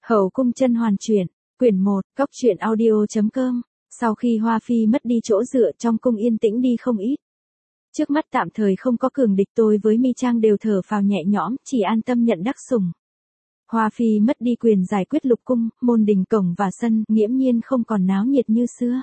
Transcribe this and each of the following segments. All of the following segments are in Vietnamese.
Hậu cung chân hoàn chuyển, quyển 1, cóc truyện audio.com. Sau khi Hoa Phi mất đi chỗ dựa, trong cung yên tĩnh đi không ít. Trước mắt tạm thời không có cường địch, tôi với Mi Trang đều thở phào nhẹ nhõm, chỉ an tâm nhận đắc sủng. Hoa Phi mất đi quyền giải quyết lục cung, môn đình cổng và sân, nghiễm nhiên không còn náo nhiệt như xưa.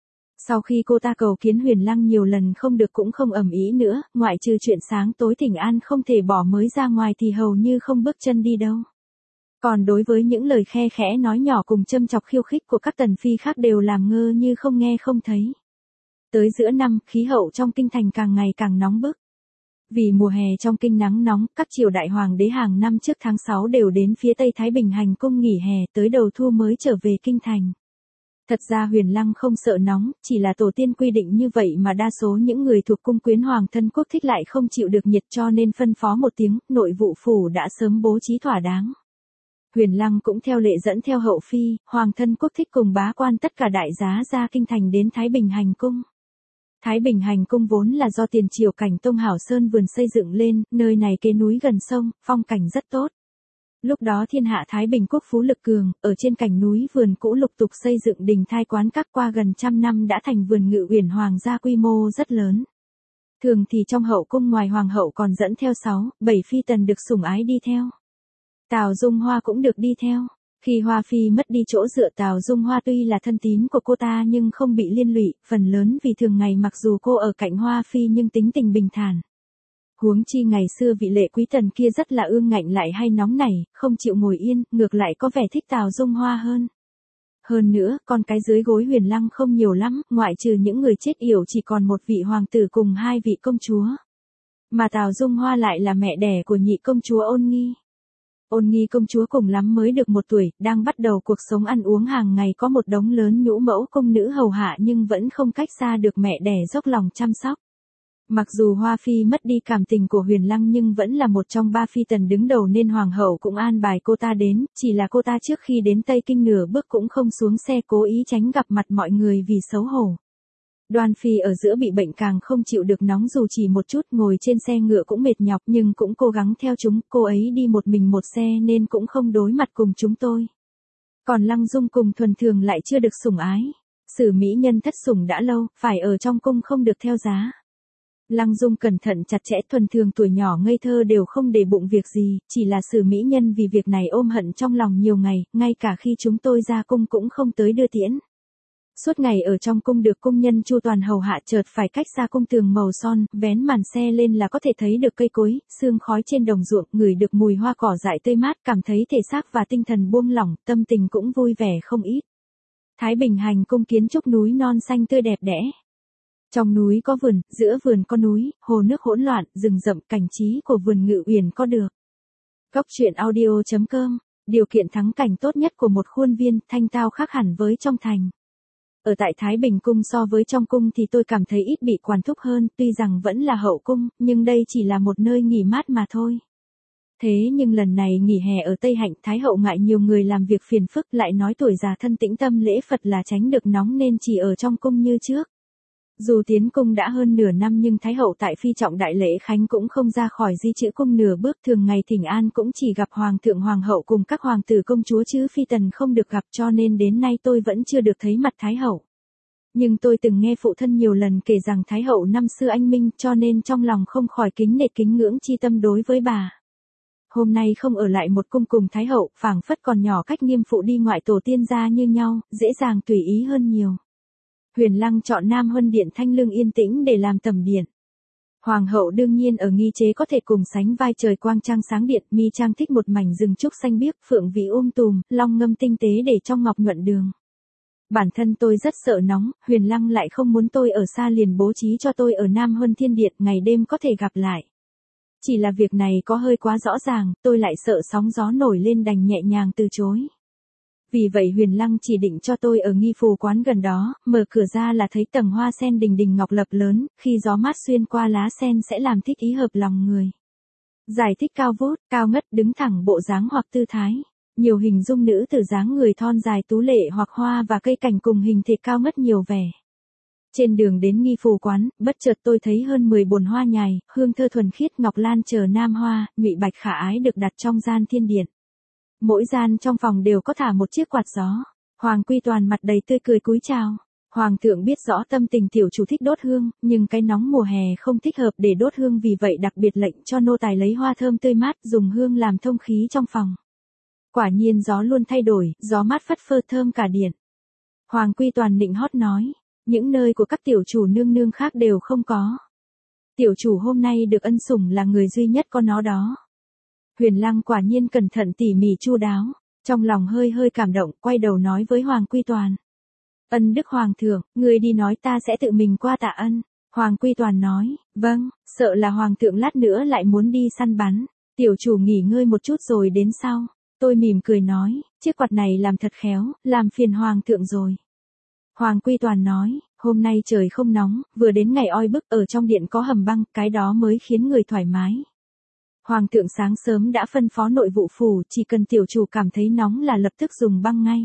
Sau khi cô ta cầu kiến Huyền Lăng nhiều lần không được cũng không ầm ĩ nữa, ngoại trừ chuyện sáng tối thỉnh an không thể bỏ mới ra ngoài thì hầu như không bước chân đi đâu. Còn đối với những lời khe khẽ nói nhỏ cùng châm chọc khiêu khích của các tần phi khác đều làm ngơ như không nghe không thấy. Tới giữa năm, khí hậu trong kinh thành càng ngày càng nóng bức. Vì mùa hè trong kinh nắng nóng, các triều đại hoàng đế hàng năm trước tháng 6 đều đến phía Tây Thái Bình hành cung nghỉ hè, tới đầu thu mới trở về kinh thành. Thật ra Huyền Lăng không sợ nóng, chỉ là tổ tiên quy định như vậy mà đa số những người thuộc cung quyến hoàng thân quốc thích lại không chịu được nhiệt, cho nên phân phó một tiếng, nội vụ phủ đã sớm bố trí thỏa đáng. Huyền Lăng cũng theo lệ dẫn theo hậu phi, hoàng thân quốc thích cùng bá quan tất cả đại giá ra kinh thành đến Thái Bình hành cung. Thái Bình hành cung vốn là do tiền triều Cảnh Tông Hảo Sơn vườn xây dựng lên, nơi này kế núi gần sông, phong cảnh rất tốt. Lúc đó thiên hạ Thái Bình quốc phú lực cường, ở trên cảnh núi vườn cũ lục tục xây dựng đình thai quán các, qua gần trăm năm đã thành vườn ngự uyển hoàng gia quy mô rất lớn. Thường thì trong hậu cung ngoài hoàng hậu còn dẫn theo 6, 7 phi tần được sủng ái đi theo. Tào Dung Hoa cũng được đi theo. Khi Hoa Phi mất đi chỗ dựa, Tào Dung Hoa tuy là thân tín của cô ta nhưng không bị liên lụy, phần lớn vì thường ngày mặc dù cô ở cạnh Hoa Phi nhưng tính tình bình thản. Huống chi ngày xưa vị lệ quý tần kia rất là ương ngạnh lại hay nóng nảy, không chịu ngồi yên, ngược lại có vẻ thích Tào Dung Hoa hơn. Hơn nữa, con cái dưới gối Huyền Lăng không nhiều lắm, ngoại trừ những người chết yểu chỉ còn một vị hoàng tử cùng 2 vị công chúa. Mà Tào Dung Hoa lại là mẹ đẻ của nhị công chúa Ôn Nghi. Ôn Nghi công chúa cùng lắm mới được 1 tuổi, đang bắt đầu cuộc sống ăn uống hàng ngày, có một đống lớn nhũ mẫu công nữ hầu hạ nhưng vẫn không cách xa được mẹ đẻ dốc lòng chăm sóc. Mặc dù Hoa Phi mất đi cảm tình của Huyền Lăng nhưng vẫn là một trong 3 phi tần đứng đầu nên hoàng hậu cũng an bài cô ta đến, chỉ là cô ta trước khi đến Tây Kinh nửa bước cũng không xuống xe, cố ý tránh gặp mặt mọi người vì xấu hổ. Đoan Phi ở giữa bị bệnh càng không chịu được nóng, dù chỉ một chút, ngồi trên xe ngựa cũng mệt nhọc nhưng cũng cố gắng theo chúng, cô ấy đi một mình một xe nên cũng không đối mặt cùng chúng tôi. Còn Lăng Dung cùng Thuần Thường lại chưa được sủng ái. Sử mỹ nhân thất sủng đã lâu, phải ở trong cung không được theo giá. Lăng Dung cẩn thận chặt chẽ, Thuần Thường tuổi nhỏ ngây thơ đều không để bụng việc gì, chỉ là Sử mỹ nhân vì việc này ôm hận trong lòng nhiều ngày, ngay cả khi chúng tôi ra cung cũng không tới đưa tiễn. Suốt ngày ở trong cung được cung nhân chu toàn hầu hạ, chợt phải cách xa cung tường màu son, vén màn xe lên là có thể thấy được cây cối, sương khói trên đồng ruộng, ngửi được mùi hoa cỏ dại tươi mát, cảm thấy thể xác và tinh thần buông lỏng, tâm tình cũng vui vẻ không ít. Thái Bình hành cung kiến trúc núi non xanh tươi đẹp đẽ. Trong núi có vườn, giữa vườn có núi, hồ nước hỗn loạn, rừng rậm, cảnh trí của vườn ngự uyển có được. Cóc truyện audio.com, điều kiện thắng cảnh tốt nhất của một khuôn viên, thanh tao khác hẳn với trong thành. Ở tại Thái Bình cung so với trong cung thì tôi cảm thấy ít bị quản thúc hơn, tuy rằng vẫn là hậu cung, nhưng đây chỉ là một nơi nghỉ mát mà thôi. Thế nhưng lần này nghỉ hè ở Tây Hạnh, Thái hậu ngại nhiều người làm việc phiền phức, lại nói tuổi già thân tĩnh tâm lễ Phật là tránh được nóng nên chỉ ở trong cung như trước. Dù tiến cung đã hơn nửa năm nhưng Thái hậu tại phi trọng đại lễ khánh cũng không ra khỏi di chữ cung nửa bước, thường ngày thỉnh an cũng chỉ gặp hoàng thượng hoàng hậu cùng các hoàng tử công chúa chứ phi tần không được gặp, cho nên đến nay tôi vẫn chưa được thấy mặt Thái hậu. Nhưng tôi từng nghe phụ thân nhiều lần kể rằng Thái hậu năm xưa anh minh, cho nên trong lòng không khỏi kính nể kính ngưỡng chi tâm đối với bà. Hôm nay không ở lại một cung cùng Thái hậu, phảng phất còn nhỏ cách nghiêm phụ đi ngoại tổ tiên gia như nhau, dễ dàng tùy ý hơn nhiều. Huyền Lăng chọn Nam Huân Điện thanh lương yên tĩnh để làm tẩm điện. Hoàng hậu đương nhiên ở nghi chế có thể cùng sánh vai trời quang trăng sáng điện, Mi Trang thích một mảnh rừng trúc xanh biếc, phượng vị tùm, long ngâm tinh tế để trong ngọc nhuận đường. Bản thân tôi rất sợ nóng, Huyền Lăng lại không muốn tôi ở xa liền bố trí cho tôi ở Nam Huân Thiên Điện, ngày đêm có thể gặp lại. Chỉ là việc này có hơi quá rõ ràng, tôi lại sợ sóng gió nổi lên đành nhẹ nhàng từ chối. Vì vậy Huyền Lăng chỉ định cho tôi ở nghi phù quán gần đó, mở cửa ra là thấy tầng hoa sen đình đình ngọc lập lớn, khi gió mát xuyên qua lá sen sẽ làm thích ý hợp lòng người. Giải thích cao vút, cao ngất, đứng thẳng bộ dáng hoặc tư thái. Nhiều hình dung nữ từ dáng người thon dài tú lệ hoặc hoa và cây cảnh cùng hình thể cao ngất nhiều vẻ. Trên đường đến nghi phù quán, bất chợt tôi thấy hơn 10 bồn hoa nhài, hương thơ thuần khiết, ngọc lan chờ nam hoa, nhụy bạch khả ái được đặt trong gian thiên điện. Mỗi gian trong phòng đều có thả một chiếc quạt gió. Hoàng Quy Toàn mặt đầy tươi cười cúi chào. Hoàng thượng biết rõ tâm tình tiểu chủ thích đốt hương, nhưng cái nóng mùa hè không thích hợp để đốt hương, vì vậy đặc biệt lệnh cho nô tài lấy hoa thơm tươi mát dùng hương làm thông khí trong phòng. Quả nhiên gió luôn thay đổi, gió mát phất phơ thơm cả điện. Hoàng Quy Toàn nịnh hót nói, những nơi của các tiểu chủ nương nương khác đều không có. Tiểu chủ hôm nay được ân sủng là người duy nhất có nó đó. Huyền Lăng quả nhiên cẩn thận tỉ mỉ chu đáo, trong lòng hơi hơi cảm động, quay đầu nói với Hoàng Quy Toàn. Ân đức Hoàng thượng, người đi nói ta sẽ tự mình qua tạ ân. Hoàng Quy Toàn nói, vâng, sợ là Hoàng thượng lát nữa lại muốn đi săn bắn. Tiểu chủ nghỉ ngơi một chút rồi đến sau. Tôi mỉm cười nói, chiếc quạt này làm thật khéo, làm phiền Hoàng thượng rồi. Hoàng Quy Toàn nói, hôm nay trời không nóng, vừa đến ngày oi bức, ở trong điện có hầm băng, cái đó mới khiến người thoải mái. Hoàng thượng sáng sớm đã phân phó nội vụ phủ, chỉ cần tiểu chủ cảm thấy nóng là lập tức dùng băng ngay.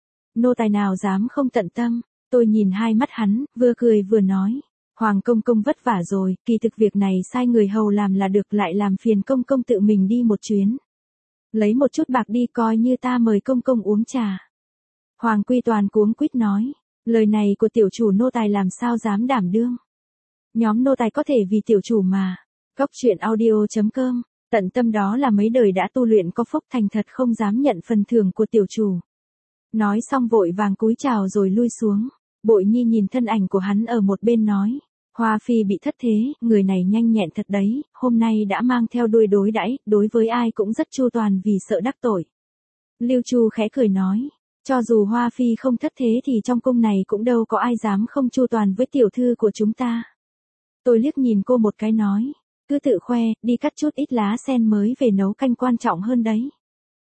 Nô tài nào dám không tận tâm. Tôi nhìn hai mắt hắn, vừa cười vừa nói, Hoàng công công vất vả rồi, kỳ thực việc này sai người hầu làm là được, lại làm phiền công công tự mình đi một chuyến. Lấy một chút bạc đi coi như ta mời công công uống trà. Hoàng Quy Toàn cuống quýt nói, lời này của tiểu chủ nô tài làm sao dám đảm đương. Nhóm nô tài có thể vì tiểu chủ mà. Góc truyện audio.com, tận tâm đó là mấy đời đã tu luyện có phúc, thành thật không dám nhận phần thưởng của tiểu chủ. Nói xong vội vàng cúi chào rồi lui xuống. Bội Nhi nhìn thân ảnh của hắn ở một bên nói, Hoa Phi bị thất thế, người này nhanh nhẹn thật đấy, hôm nay đã mang theo đuôi đối đãi, đối với ai cũng rất chu toàn vì sợ đắc tội. Lưu Chu khẽ cười nói, cho dù Hoa Phi không thất thế thì trong cung này cũng đâu có ai dám không chu toàn với tiểu thư của chúng ta. Tôi liếc nhìn cô một cái nói, cứ tự khoe, đi cắt chút ít lá sen mới về nấu canh quan trọng hơn đấy.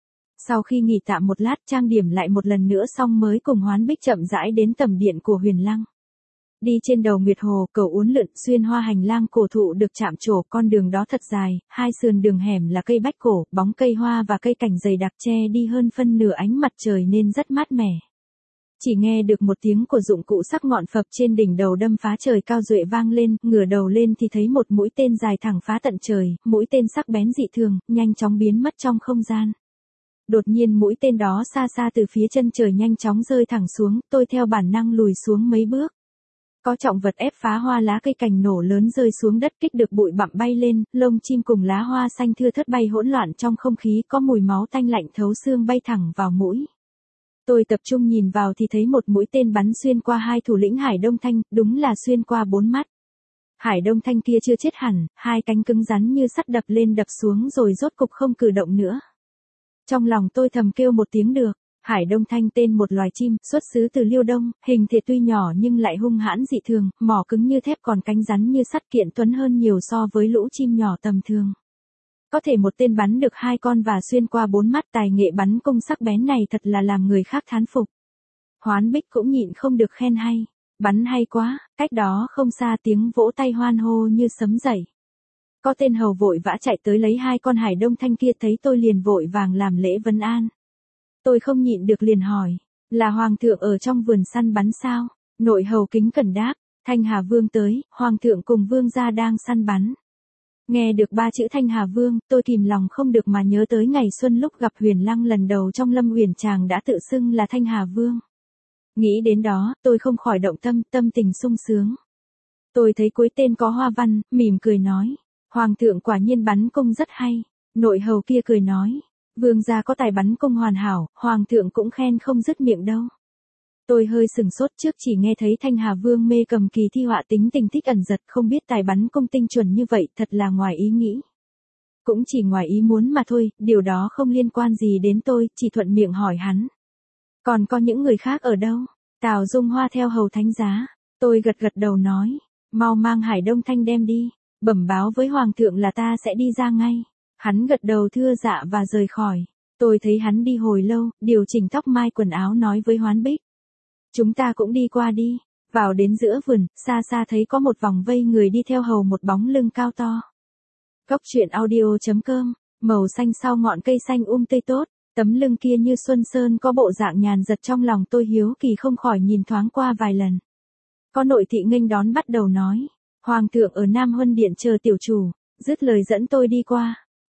Sau khi nghỉ tạm một lát, trang điểm lại một lần nữa xong mới cùng Hoán Bích chậm rãi đến tầm điện của Huyền Lăng. Đi trên đầu Nguyệt Hồ, cầu uốn lượn, xuyên hoa hành lang cổ thụ được chạm trổ, con đường đó thật dài, hai sườn đường hẻm là cây bách cổ, bóng cây hoa và cây cảnh dày đặc che đi hơn phân nửa ánh mặt trời nên rất mát mẻ. Chỉ nghe được một tiếng của dụng cụ sắc ngọn phập trên đỉnh đầu đâm phá trời cao duệ vang lên, ngửa đầu lên thì thấy một mũi tên dài thẳng phá tận trời, mũi tên sắc bén dị thường, nhanh chóng biến mất trong không gian. Đột nhiên mũi tên đó xa xa từ phía chân trời nhanh chóng rơi thẳng xuống, tôi theo bản năng lùi xuống mấy bước. Có trọng vật ép phá hoa lá cây cành nổ lớn rơi xuống đất, kích được bụi bặm bay lên, lông chim cùng lá hoa xanh thưa thớt bay hỗn loạn trong không khí, có mùi máu tanh lạnh thấu xương bay thẳng vào mũi. Tôi tập trung nhìn vào thì thấy một mũi tên bắn xuyên qua hai thủ lĩnh Hải Đông Thanh, đúng là xuyên qua 4 mắt. Hải Đông Thanh kia chưa chết hẳn, hai cánh cứng rắn như sắt đập lên đập xuống rồi rốt cục không cử động nữa. Trong lòng tôi thầm kêu một tiếng được. Hải Đông Thanh tên một loài chim, xuất xứ từ Liêu Đông, hình thể tuy nhỏ nhưng lại hung hãn dị thường, mỏ cứng như thép còn cánh rắn như sắt, kiện tuấn hơn nhiều so với lũ chim nhỏ tầm thường. Có thể một tên bắn được 2 con và xuyên qua 4 mắt, tài nghệ bắn cung sắc bén này thật là làm người khác thán phục. Hoán Bích cũng nhịn không được khen hay, bắn hay quá, cách đó không xa tiếng vỗ tay hoan hô như sấm dậy. Có tên hầu vội vã chạy tới lấy 2 con Hải Đông Thanh kia, thấy tôi liền vội vàng làm lễ vấn an. Tôi không nhịn được liền hỏi, là Hoàng thượng ở trong vườn săn bắn sao? Nội hầu kính cẩn đáp, Thanh Hà Vương tới, Hoàng thượng cùng Vương gia đang săn bắn. Nghe được 3 chữ Thanh Hà Vương, tôi kìm lòng không được mà nhớ tới ngày xuân lúc gặp Huyền Lăng lần đầu trong Lâm Uyển chàng đã tự xưng là Thanh Hà Vương. Nghĩ đến đó, tôi không khỏi động tâm tình sung sướng. Tôi thấy cuối tên có hoa văn, mỉm cười nói, Hoàng thượng quả nhiên bắn cung rất hay. Nội hầu kia cười nói, Vương gia có tài bắn cung hoàn hảo, Hoàng thượng cũng khen không dứt miệng đâu. Tôi hơi sừng sốt, trước chỉ nghe thấy Thanh Hà Vương mê cầm kỳ thi họa, tính tình thích ẩn giật, không biết tài bắn cung tinh chuẩn như vậy, thật là ngoài ý nghĩ. Cũng chỉ ngoài ý muốn mà thôi, điều đó không liên quan gì đến tôi, chỉ thuận miệng hỏi hắn. Còn có những người khác ở đâu? Tào Dung Hoa theo hầu thánh giá. Tôi gật đầu nói, mau mang Hải Đông Thanh đem đi, bẩm báo với Hoàng thượng là ta sẽ đi ra ngay. Hắn gật đầu thưa dạ và rời khỏi. Tôi thấy hắn đi hồi lâu, điều chỉnh tóc mai quần áo nói với Hoán Bích. Chúng ta cũng đi qua đi. Vào đến giữa vườn, xa xa thấy có một vòng vây người đi theo hầu một bóng lưng cao to. Góc truyện audio.com, màu xanh sau ngọn cây xanh tươi tốt, tấm lưng kia như xuân sơn có bộ dạng nhàn giật, trong lòng tôi hiếu kỳ không khỏi nhìn thoáng qua vài lần. Có nội thị nghênh đón bắt đầu nói, Hoàng thượng ở Nam Huân Điện chờ tiểu chủ, dứt lời dẫn tôi đi qua.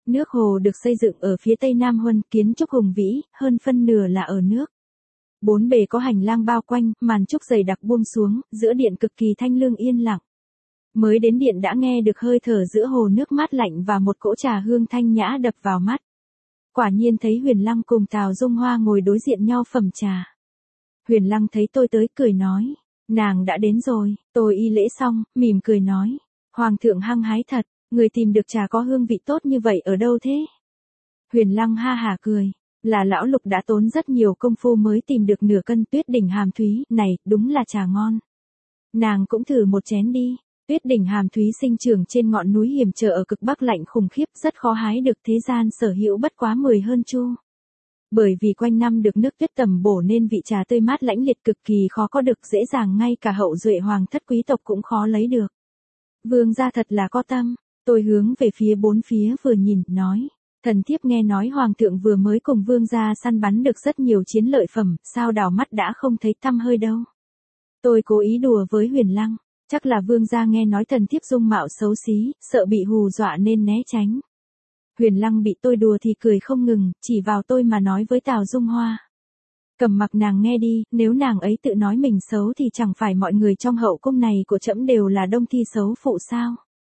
Nước hồ được xây dựng ở phía tây Nam Huân, kiến trúc hùng vĩ, hơn phân nửa là ở nước. Bốn bề có hành lang bao quanh, màn trúc dày đặc buông xuống, giữa điện cực kỳ thanh lương yên lặng. Mới đến điện đã nghe được hơi thở giữa hồ nước mát lạnh và một cỗ trà hương thanh nhã đập vào mắt. Quả nhiên thấy Huyền Lăng cùng Tào Dung Hoa ngồi đối diện nhau phẩm trà. Huyền Lăng thấy tôi tới cười nói, nàng đã đến rồi, tôi y lễ xong, mỉm cười nói, Hoàng thượng hăng hái thật, người tìm được trà có hương vị tốt như vậy ở đâu thế? Huyền Lăng ha hả cười, là lão Lục đã tốn rất nhiều công phu mới tìm được nửa cân Tuyết Đỉnh Hàm Thúy, này, đúng là trà ngon. Nàng cũng thử một chén đi. Tuyết Đỉnh Hàm Thúy sinh trưởng trên ngọn núi hiểm trở ở cực bắc lạnh khủng khiếp, rất khó hái được, thế gian sở hữu bất quá 10 hơn chu. Bởi vì quanh năm được nước tuyết tầm bổ nên vị trà tươi mát lãnh liệt cực kỳ khó có được, dễ dàng ngay cả hậu duệ hoàng thất quý tộc cũng khó lấy được. Vương gia thật là có tâm, tôi hướng về phía bốn phía vừa nhìn, nói, thần thiếp nghe nói hoàng thượng vừa mới cùng vương gia săn bắn được rất nhiều chiến lợi phẩm, sao đảo mắt đã không thấy tăm hơi đâu. Tôi cố ý đùa với Huyền Lăng. Chắc là vương gia nghe nói thần thiếp dung mạo xấu xí, sợ bị hù dọa nên né tránh. Huyền Lăng bị tôi đùa thì cười không ngừng, chỉ vào tôi mà nói với Tào Dung Hoa. Cầm mặc nàng nghe đi, nếu nàng ấy tự nói mình xấu thì chẳng phải mọi người trong hậu cung này của trẫm đều là đông thi xấu phụ sao.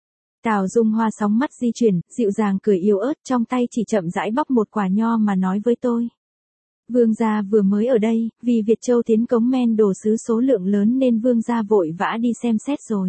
Tào Dung Hoa sóng mắt di chuyển, dịu dàng cười yếu ớt, trong tay chỉ chậm rãi bóc một quả nho mà nói với tôi. Vương gia vừa mới ở đây, vì Việt Châu tiến cống men đồ sứ số lượng lớn nên vương gia vội vã đi xem xét rồi.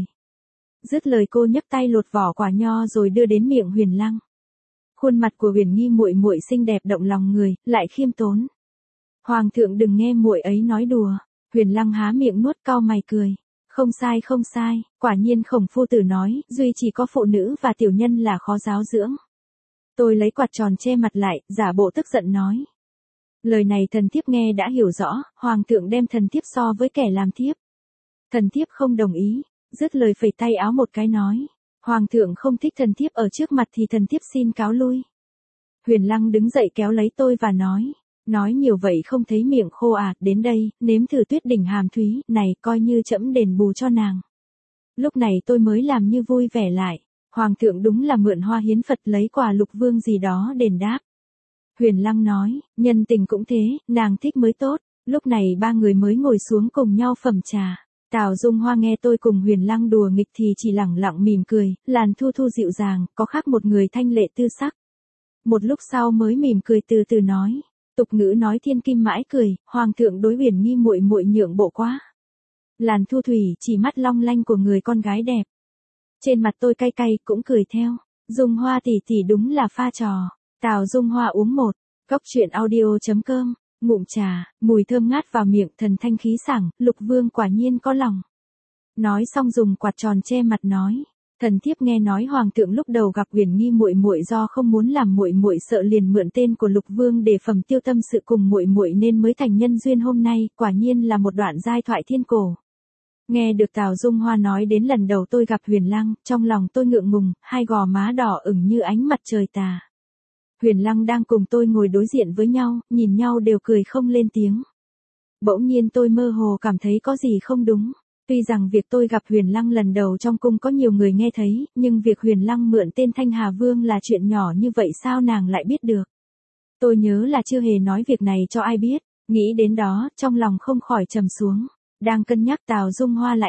Dứt lời cô nhấc tay lột vỏ quả nho rồi đưa đến miệng Huyền Lăng. Khuôn mặt của Huyền Nghi muội muội xinh đẹp động lòng người, lại khiêm tốn. Hoàng thượng đừng nghe muội ấy nói đùa. Huyền Lăng há miệng nuốt cau mày cười. Không sai không sai, quả nhiên Khổng phu tử nói, duy chỉ có phụ nữ và tiểu nhân là khó giáo dưỡng. Tôi lấy quạt tròn che mặt lại, giả bộ tức giận nói. Lời này thần thiếp nghe đã hiểu rõ, hoàng thượng đem thần thiếp so với kẻ làm thiếp. Thần thiếp không đồng ý, dứt lời phẩy tay áo một cái nói. Hoàng thượng không thích thần thiếp ở trước mặt thì thần thiếp xin cáo lui. Huyền Lăng đứng dậy kéo lấy tôi và nói nhiều vậy không thấy miệng khô à, đến đây, nếm thử Tuyết Đỉnh Hàm Thúy, này coi như trẫm đền bù cho nàng. Lúc này tôi mới làm như vui vẻ lại, hoàng thượng đúng là mượn hoa hiến Phật lấy quà Lục Vương gì đó đền đáp. Huyền Lăng nói, nhân tình cũng thế, nàng thích mới tốt. Lúc này ba người mới ngồi xuống cùng nhau phẩm trà. Tào Dung Hoa nghe tôi cùng Huyền Lăng đùa nghịch thì chỉ lẳng lặng mỉm cười, làn thu thu dịu dàng, có khác một người thanh lệ tư sắc. Một lúc sau mới mỉm cười từ từ nói, tục ngữ nói thiên kim mãi cười, hoàng thượng đối Huyền Nghi muội muội nhượng bộ quá. Làn thu thủy chỉ mắt long lanh của người con gái đẹp. Trên mặt tôi cay cay cũng cười theo, Dung Hoa tỷ tỷ đúng là pha trò. Tào Dung Hoa uống một cốc truyện audio.com, ngụm trà, mùi thơm ngát vào miệng, thần thanh khí sảng, Lục Vương quả nhiên có lòng. Nói xong dùng quạt tròn che mặt nói, thần thiếp nghe nói hoàng thượng lúc đầu gặp Huyền Nghi muội muội do không muốn làm muội muội sợ liền mượn tên của Lục Vương để phẩm tiêu tâm sự cùng muội muội nên mới thành nhân duyên hôm nay, quả nhiên là một đoạn giai thoại thiên cổ. Nghe được Tào Dung Hoa nói đến lần đầu tôi gặp Huyền Lăng, trong lòng tôi ngượng ngùng, hai gò má đỏ ửng như ánh mặt trời tà. Huyền Lăng đang cùng tôi ngồi đối diện với nhau, nhìn nhau đều cười không lên tiếng. Bỗng nhiên tôi mơ hồ cảm thấy có gì không đúng. Tuy rằng việc tôi gặp Huyền Lăng lần đầu trong cung có nhiều người nghe thấy, nhưng việc Huyền Lăng mượn tên Thanh Hà Vương là chuyện nhỏ như vậy sao nàng lại biết được. Tôi nhớ là chưa hề nói việc này cho ai biết, nghĩ đến đó, trong lòng không khỏi trầm xuống. Đang cân nhắc Tào Dung Hoa lại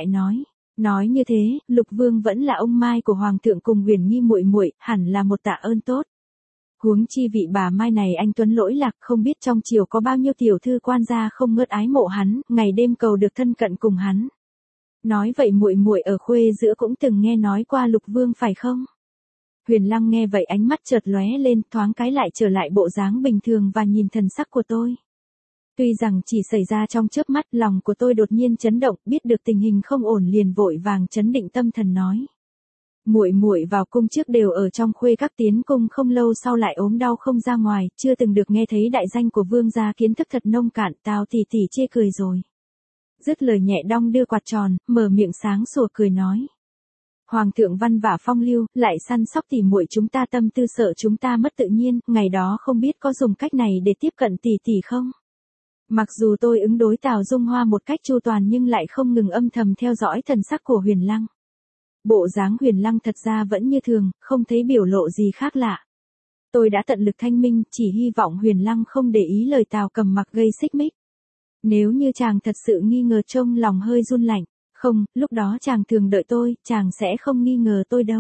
nói như thế, Lục Vương vẫn là ông Mai của hoàng thượng cùng Huyền Nghi muội muội, hẳn là một tạ ơn tốt. Huống chi vị bà Mai này anh tuấn lỗi lạc, không biết trong triều có bao nhiêu tiểu thư quan gia không ngớt ái mộ hắn, ngày đêm cầu được thân cận cùng hắn. Nói vậy muội muội ở khuê giữa cũng từng nghe nói qua Lục Vương phải không? Huyền Lăng nghe vậy ánh mắt chợt lóe lên, thoáng cái lại trở lại bộ dáng bình thường và nhìn thần sắc của tôi. Tuy rằng chỉ xảy ra trong chớp mắt, lòng của tôi đột nhiên chấn động, biết được tình hình không ổn liền vội vàng trấn định tâm thần nói. Muội muội vào cung trước đều ở trong khuê các, tiến cung không lâu sau lại ốm đau không ra ngoài, chưa từng được nghe thấy đại danh của vương gia, kiến thức thật nông cạn. Tào tỷ tỷ chê cười rồi. Dứt lời nhẹ đong đưa quạt tròn, mở miệng sáng sủa cười nói. Hoàng thượng văn vả phong lưu, lại săn sóc tỷ muội chúng ta, tâm tư sợ chúng ta mất tự nhiên, ngày đó không biết có dùng cách này để tiếp cận tỷ tỷ không? Mặc dù tôi ứng đối Tào Dung Hoa một cách chu toàn nhưng lại không ngừng âm thầm theo dõi thần sắc của Huyền Lăng. Bộ dáng Huyền Lăng thật ra vẫn như thường, không thấy biểu lộ gì khác lạ. Tôi đã tận lực thanh minh, chỉ hy vọng Huyền Lăng không để ý lời Tào Cầm Mặc gây xích mích. Nếu như chàng thật sự nghi ngờ trong lòng hơi run lạnh, không, lúc đó chàng thường đợi tôi, chàng sẽ không nghi ngờ tôi đâu.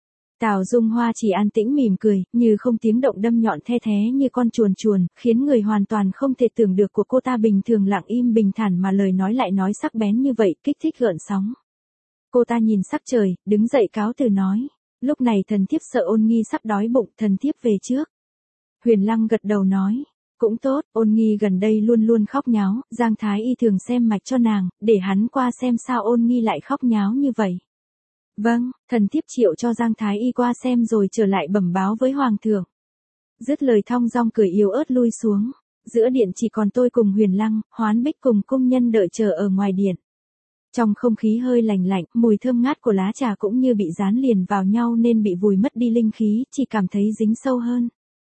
Tào Dung Hoa chỉ an tĩnh mỉm cười, như không tiếng động đâm nhọn the thé như con chuồn chuồn, khiến người hoàn toàn không thể tưởng được của cô ta bình thường lặng im bình thản mà lời nói lại nói sắc bén như vậy, kích thích gợn sóng. Cô ta nhìn sắc trời, đứng dậy cáo từ nói. Lúc này thần thiếp sợ Ôn Nghi sắp đói bụng, thần thiếp về trước. Huyền Lăng gật đầu nói. Cũng tốt, Ôn Nghi gần đây luôn luôn khóc nháo, Giang Thái Y thường xem mạch cho nàng, để hắn qua xem sao Ôn Nghi lại khóc nháo như vậy. Vâng, thần thiếp triệu cho Giang Thái Y qua xem rồi trở lại bẩm báo với Hoàng thượng. Dứt lời thong dong cười yếu ớt lui xuống. Giữa điện chỉ còn tôi cùng Huyền Lăng, Hoán Bích cùng cung nhân đợi chờ ở ngoài điện. Trong không khí hơi lạnh lạnh, mùi thơm ngát của lá trà cũng như bị dán liền vào nhau nên bị vùi mất đi linh khí, chỉ cảm thấy dính sâu hơn.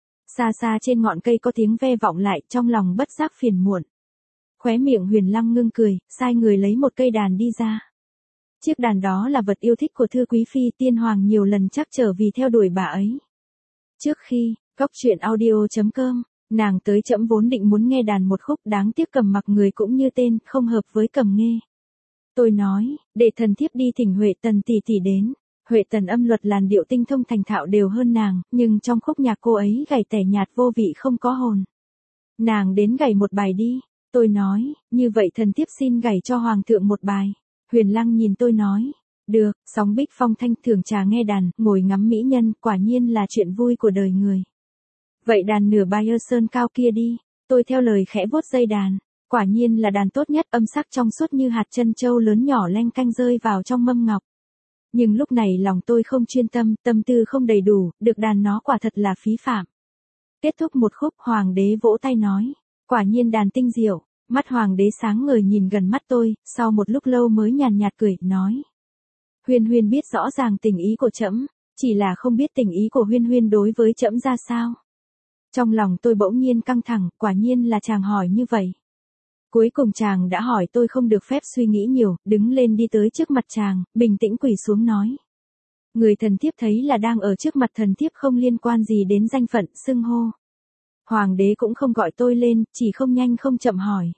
Xa xa trên ngọn cây có tiếng ve vọng lại, trong lòng bất giác phiền muộn. Khóe miệng Huyền Lăng ngưng cười, sai người lấy một cây đàn đi ra. Chiếc đàn đó là vật yêu thích của Thư Quý Phi, tiên hoàng nhiều lần trắc trở vì theo đuổi bà ấy. Trước khi, Cóc Truyện Audio.com, nàng tới trẫm vốn định muốn nghe đàn một khúc, đáng tiếc Cầm Mặc người cũng như tên, không hợp với Cầm Nghê. Tôi nói, để thần thiếp đi thỉnh Huệ Tần tỷ tỷ đến. Huệ Tần âm luật làn điệu tinh thông thành thạo đều hơn nàng, nhưng trong khúc nhạc cô ấy gảy tẻ nhạt vô vị không có hồn. Nàng đến gảy một bài đi. Tôi nói, như vậy thần thiếp xin gảy cho Hoàng thượng một bài. Huyền Lăng nhìn tôi nói, được, sóng bích phong thanh thưởng trà nghe đàn, ngồi ngắm mỹ nhân, quả nhiên là chuyện vui của đời người. Vậy đàn nửa bài sơn cao kia đi. Tôi theo lời khẽ vuốt dây đàn. Quả nhiên là đàn tốt nhất, âm sắc trong suốt như hạt trân châu lớn nhỏ leng canh rơi vào trong mâm ngọc. Nhưng lúc này lòng tôi không chuyên tâm, tâm tư không đầy đủ, được đàn nó quả thật là phí phạm. Kết thúc một khúc, Hoàng đế vỗ tay nói, quả nhiên đàn tinh diệu. Mắt Hoàng đế sáng ngời nhìn gần mắt tôi, sau một lúc lâu mới nhàn nhạt cười, nói. Huyên Huyên biết rõ ràng tình ý của trẫm, chỉ là không biết tình ý của Huyên Huyên đối với trẫm ra sao. Trong lòng tôi bỗng nhiên căng thẳng, quả nhiên là chàng hỏi như vậy. Cuối cùng chàng đã hỏi tôi không được phép suy nghĩ nhiều, đứng lên đi tới trước mặt chàng, bình tĩnh quỳ xuống nói. Người thần thiếp thấy là đang ở trước mặt thần thiếp không liên quan gì đến danh phận, xưng hô. Hoàng đế cũng không gọi tôi lên, chỉ không nhanh không chậm hỏi.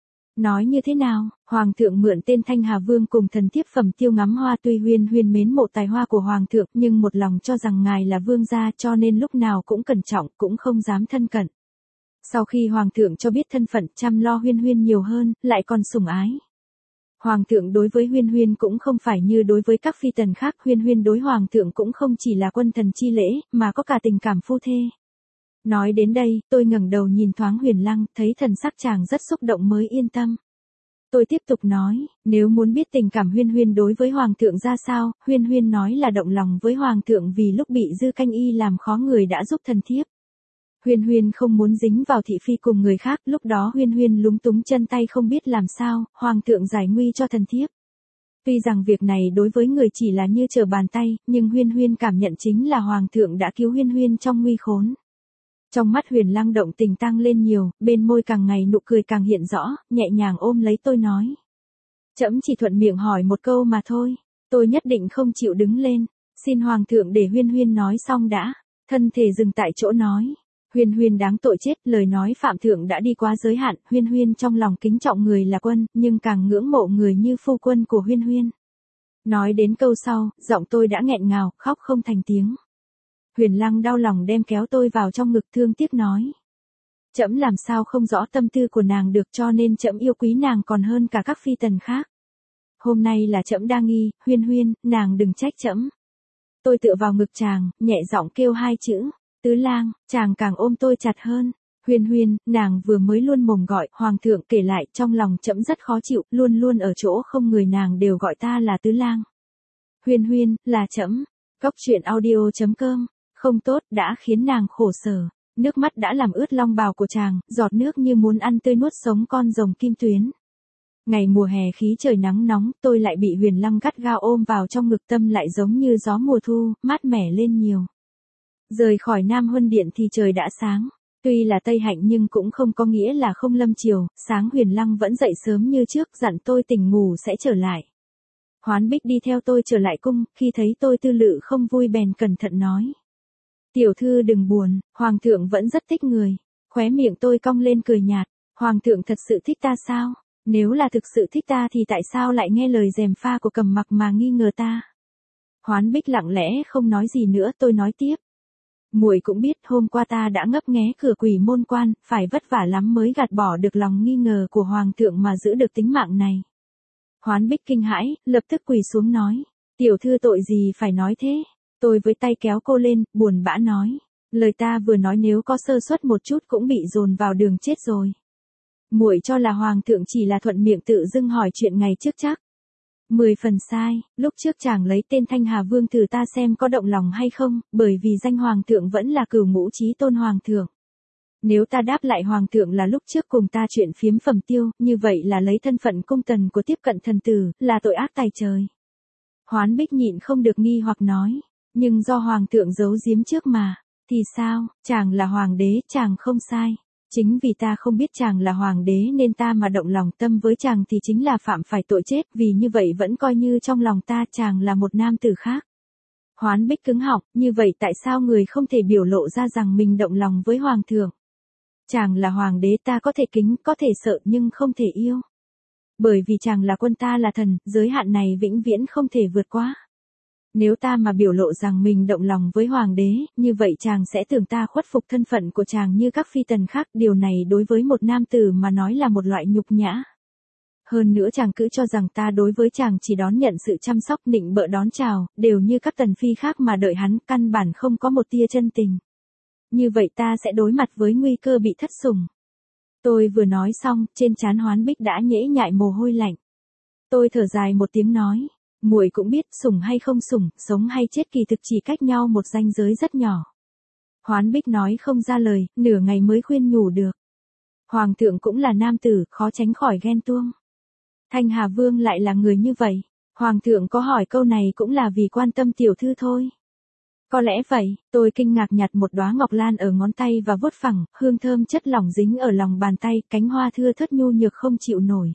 Nói như thế nào, Hoàng thượng mượn tên Thanh Hà Vương cùng thần thiếp phẩm tiêu ngắm hoa, tuy Huyên Huyên mến mộ tài hoa của Hoàng thượng nhưng một lòng cho rằng ngài là vương gia cho nên lúc nào cũng cẩn trọng, cũng không dám thân cận. Sau khi Hoàng thượng cho biết thân phận, chăm lo Huyên Huyên nhiều hơn, lại còn sủng ái. Hoàng thượng đối với Huyên Huyên cũng không phải như đối với các phi tần khác, Huyên Huyên đối Hoàng thượng cũng không chỉ là quân thần chi lễ, mà có cả tình cảm phu thê. Nói đến đây, tôi ngẩng đầu nhìn thoáng Huyền Lăng, thấy thần sắc chàng rất xúc động mới yên tâm. Tôi tiếp tục nói, nếu muốn biết tình cảm Huyên Huyên đối với Hoàng thượng ra sao, Huyên Huyên nói là động lòng với Hoàng thượng vì lúc bị Dư Canh Y làm khó người đã giúp thần thiếp. Huyên Huyên không muốn dính vào thị phi cùng người khác, lúc đó Huyên Huyên lúng túng chân tay không biết làm sao, Hoàng thượng giải nguy cho thần thiếp. Tuy rằng việc này đối với người chỉ là như trở bàn tay, nhưng Huyên Huyên cảm nhận chính là Hoàng thượng đã cứu Huyên Huyên trong nguy khốn. Trong mắt Huyền Lăng động tình tăng lên nhiều, bên môi càng ngày nụ cười càng hiện rõ, nhẹ nhàng ôm lấy tôi nói. Trẫm chỉ thuận miệng hỏi một câu mà thôi, tôi nhất định không chịu đứng lên, xin Hoàng thượng để Huyên Huyên nói xong đã, thân thể dừng tại chỗ nói. Huyên Huyên đáng tội chết, lời nói phạm thượng đã đi quá giới hạn, Huyên Huyên trong lòng kính trọng người là quân, nhưng càng ngưỡng mộ người như phu quân của Huyên Huyên. Nói đến câu sau, giọng tôi đã nghẹn ngào, khóc không thành tiếng. Huyền Lăng đau lòng đem kéo tôi vào trong ngực thương tiếc nói. Trẫm làm sao không rõ tâm tư của nàng được cho nên trẫm yêu quý nàng còn hơn cả các phi tần khác. Hôm nay là trẫm đa nghi, Huyên Huyên, nàng đừng trách trẫm. Tôi tựa vào ngực chàng, nhẹ giọng kêu hai chữ. Tứ lang, chàng càng ôm tôi chặt hơn. Huyên Huyên, nàng vừa mới luôn mồm gọi, Hoàng thượng kể lại trong lòng trẫm rất khó chịu, luôn luôn ở chỗ không người nàng đều gọi ta là tứ lang. Huyên Huyên, là trẫm. Cóc Truyện Audio.com, không tốt, đã khiến nàng khổ sở. Nước mắt đã làm ướt long bào của chàng, giọt nước như muốn ăn tươi nuốt sống con rồng kim tuyến. Ngày mùa hè khí trời nắng nóng, tôi lại bị Huyền Lăng gắt gao ôm vào trong ngực, tâm lại giống như gió mùa thu, mát mẻ lên nhiều. Rời khỏi Nam Huân Điện thì trời đã sáng. Tuy là Tây Hạnh nhưng cũng không có nghĩa là không lâm chiều, sáng Huyền Lăng vẫn dậy sớm như trước, dặn tôi tỉnh ngủ sẽ trở lại. Hoán Bích đi theo tôi trở lại cung, khi thấy tôi tư lự không vui bèn cẩn thận nói. Tiểu thư đừng buồn, hoàng thượng vẫn rất thích người. Khóe miệng tôi cong lên cười nhạt, hoàng thượng thật sự thích ta sao? Nếu là thực sự thích ta thì tại sao lại nghe lời gièm pha của Cầm Mặc mà nghi ngờ ta? Hoán Bích lặng lẽ không nói gì nữa, tôi nói tiếp. Muội cũng biết hôm qua ta đã ngấp nghé cửa Quỷ Môn Quan, phải vất vả lắm mới gạt bỏ được lòng nghi ngờ của hoàng thượng mà giữ được tính mạng này. Hoán Bích kinh hãi, lập tức quỳ xuống nói. Tiểu thư tội gì phải nói thế? Tôi với tay kéo cô lên, buồn bã nói. Lời ta vừa nói nếu có sơ suất một chút cũng bị dồn vào đường chết rồi. Muội cho là hoàng thượng chỉ là thuận miệng tự dưng hỏi chuyện ngày trước chắc. 10 phần sai, lúc trước chàng lấy tên Thanh Hà Vương thử ta xem có động lòng hay không, bởi vì danh hoàng thượng vẫn là Cửu Ngũ Chí Tôn hoàng thượng. Nếu ta đáp lại hoàng thượng là lúc trước cùng ta chuyện phiếm phẩm tiêu, như vậy là lấy thân phận cung tần của tiếp cận thần tử, là tội ác tày trời. Hoán Bích nhịn không được nghi hoặc nói, nhưng do hoàng thượng giấu giếm trước mà, thì sao, chàng là hoàng đế, chàng không sai. Chính vì ta không biết chàng là hoàng đế nên ta mà động lòng tâm với chàng thì chính là phạm phải tội chết, vì như vậy vẫn coi như trong lòng ta chàng là một nam tử khác. Hoán Bích cứng họng, như vậy tại sao người không thể biểu lộ ra rằng mình động lòng với hoàng thượng? Chàng là hoàng đế ta có thể kính, có thể sợ nhưng không thể yêu. Bởi vì chàng là quân ta là thần, giới hạn này vĩnh viễn không thể vượt qua. Nếu ta mà biểu lộ rằng mình động lòng với hoàng đế, như vậy chàng sẽ tưởng ta khuất phục thân phận của chàng như các phi tần khác, điều này đối với một nam tử mà nói là một loại nhục nhã. Hơn nữa chàng cứ cho rằng ta đối với chàng chỉ đón nhận sự chăm sóc nịnh bợ đón chào, đều như các tần phi khác mà đợi hắn, căn bản không có một tia chân tình. Như vậy ta sẽ đối mặt với nguy cơ bị thất sủng. Tôi vừa nói xong, trên trán Hoán Bích đã nhễ nhại mồ hôi lạnh. Tôi thở dài một tiếng nói. Muội cũng biết sủng hay không sủng, sống hay chết kỳ thực chỉ cách nhau một ranh giới rất nhỏ. Hoán Bích nói không ra lời, nửa ngày mới khuyên nhủ được. Hoàng thượng cũng là nam tử, khó tránh khỏi ghen tuông. Thanh Hà Vương lại là người như vậy. Hoàng thượng có hỏi câu này cũng là vì quan tâm tiểu thư thôi. Có lẽ vậy, tôi kinh ngạc nhặt một đóa ngọc lan ở ngón tay và vuốt phẳng, hương thơm chất lỏng dính ở lòng bàn tay, cánh hoa thưa thớt nhu nhược không chịu nổi.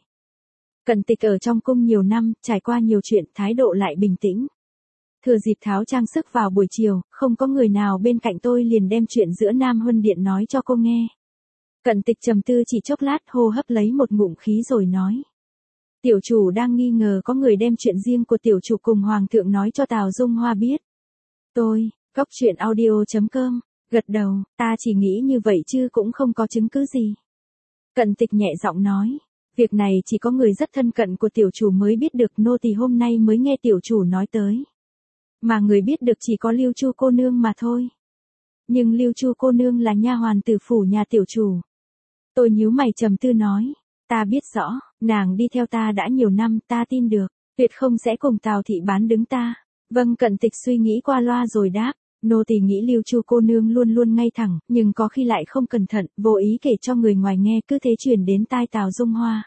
Cận Tịch ở trong cung nhiều năm, trải qua nhiều chuyện, thái độ lại bình tĩnh. Thừa dịp tháo trang sức vào buổi chiều, không có người nào bên cạnh tôi liền đem chuyện giữa Nam Huân Điện nói cho cô nghe. Cận Tịch trầm tư chỉ chốc lát, hô hấp lấy một ngụm khí rồi nói. Tiểu chủ đang nghi ngờ có người đem chuyện riêng của tiểu chủ cùng hoàng thượng nói cho Tào Dung Hoa biết. Tôi, goctruyện.audio.com, gật đầu, ta chỉ nghĩ như vậy chứ cũng không có chứng cứ gì. Cận Tịch nhẹ giọng nói. Việc này chỉ có người rất thân cận của tiểu chủ mới biết được, nô tỳ hôm nay mới nghe tiểu chủ nói tới. Mà người biết được chỉ có Lưu Chu cô nương mà thôi. Nhưng Lưu Chu cô nương là nha hoàn tử phủ nhà tiểu chủ. Tôi nhíu mày trầm tư nói, ta biết rõ, nàng đi theo ta đã nhiều năm, ta tin được, tuyệt không sẽ cùng Tào thị bán đứng ta. Vâng, Cận Tịch suy nghĩ qua loa rồi đáp. Nô tỳ nghĩ Lưu Chu cô nương luôn luôn ngay thẳng, nhưng có khi lại không cẩn thận, vô ý kể cho người ngoài nghe, cứ thế truyền đến tai Tào Dung Hoa.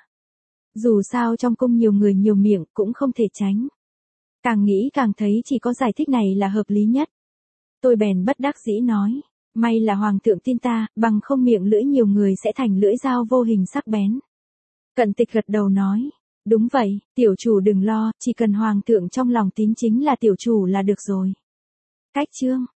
Dù sao trong cung nhiều người nhiều miệng, cũng không thể tránh. Càng nghĩ càng thấy chỉ có giải thích này là hợp lý nhất. Tôi bèn bất đắc dĩ nói, may là hoàng thượng tin ta, bằng không miệng lưỡi nhiều người sẽ thành lưỡi dao vô hình sắc bén. Cận Tịch gật đầu nói, đúng vậy, tiểu chủ đừng lo, chỉ cần hoàng thượng trong lòng tín chính là tiểu chủ là được rồi. Cách chương